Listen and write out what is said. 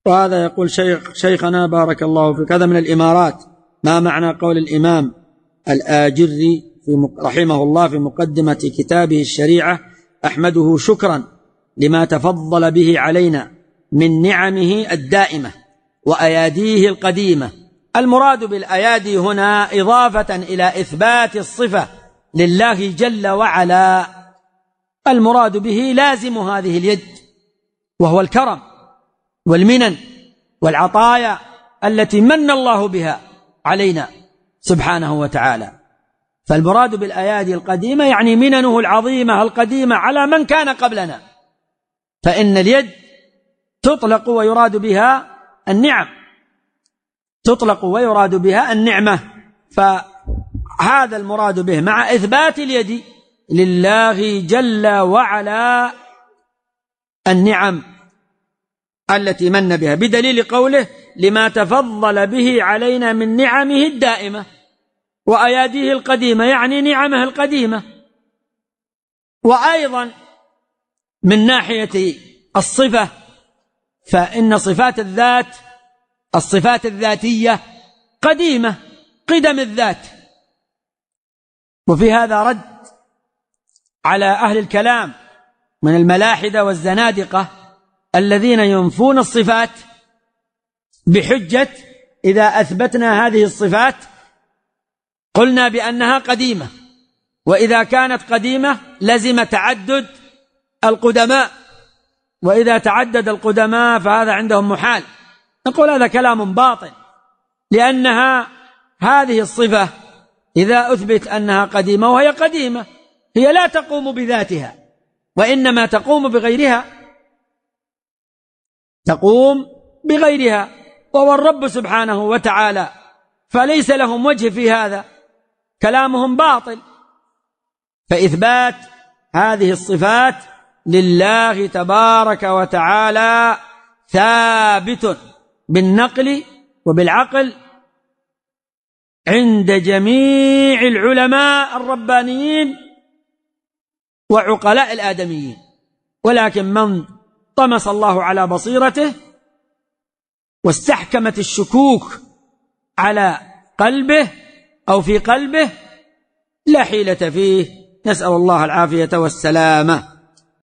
وهذا يقول شيخنا بارك الله فيك، هذا من الإمارات: ما معنى قول الإمام الآجري رحمه الله في مقدمة كتابه الشريعة: أحمده شكرا لما تفضل به علينا من نعمه الدائمة وأياديه القديمة؟ المراد بالأيادي هنا إضافة إلى إثبات الصفة لله جل وعلا، المراد به لازم هذه اليد، وهو الكرم والمنن والعطايا التي من الله بها علينا سبحانه وتعالى. فالمراد بالأيادي القديمة يعني مننه العظيمة القديمة على من كان قبلنا، فإن اليد تطلق ويراد بها النعم، تطلق ويراد بها النعمة، فهذا المراد به مع إثبات اليد لله جل وعلا النعم التي من بها، بدليل قوله: لما تفضل به علينا من نعمه الدائمة وأياديه القديمة، يعني نعمه القديمة. وأيضا من ناحية الصفة، فإن صفات الذات الصفات الذاتية قديمة، قدم الذات. وفي هذا رد على أهل الكلام من الملاحدة والزنادقة الذين ينفون الصفات بحجة: إذا أثبتنا هذه الصفات قلنا بأنها قديمة، وإذا كانت قديمة لزم تعدد القدماء، وإذا تعدد القدماء فهذا عندهم محال. نقول هذا كلام باطل، لأنها هذه الصفة إذا أثبت أنها قديمة، وهي قديمة، هي لا تقوم بذاتها وإنما تقوم بغيرها، تقوم بغيرها، وهو الرب سبحانه وتعالى، فليس لهم وجه في هذا، كلامهم باطل. فإثبات هذه الصفات لله تبارك وتعالى ثابت بالنقل وبالعقل عند جميع العلماء الربانيين وعقلاء الآدميين، ولكن من طمس الله على بصيرته واستحكمت الشكوك على قلبه أو في قلبه لا حيلة فيه، نسأل الله العافية والسلامة.